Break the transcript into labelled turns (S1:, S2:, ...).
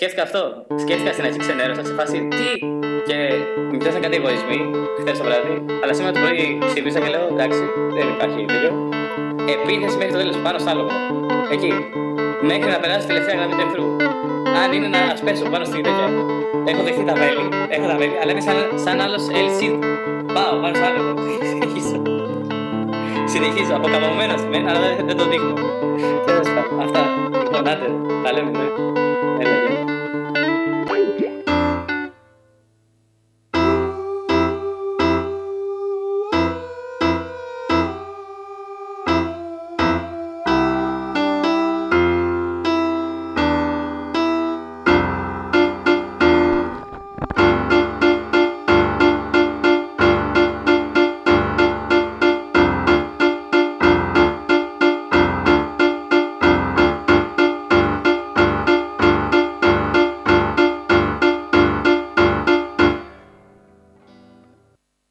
S1: σκέφτηκα αυτό. Σκέφτηκα στην αρχή ξενέρωσα σε φάση τι. Και μου πιάσαν κάτι εγωισμοί χθες το βράδυ. Αλλά σήμερα το πρωί ξύπνησα και λέω εντάξει, δεν υπάρχει τέτοιο. Επίθεση μέχρι το τέλος πάνω στο άλογο. Εκεί. Μέχρι να περάσει τη τελευταία γραμμή του εχθρού. Αν είναι να ασπέσω πάνω στη τέτοια. Έχω δεχτεί τα βέλη, αλλά είμαι σαν άλλος LC. Πάω πάνω στο άλογο. Συνεχίζω, αποκαμωμένος μεν, αλλά δεν το δείχνω. Αυτά. Λοιπόν, άντε, τα λέμε. Έλα,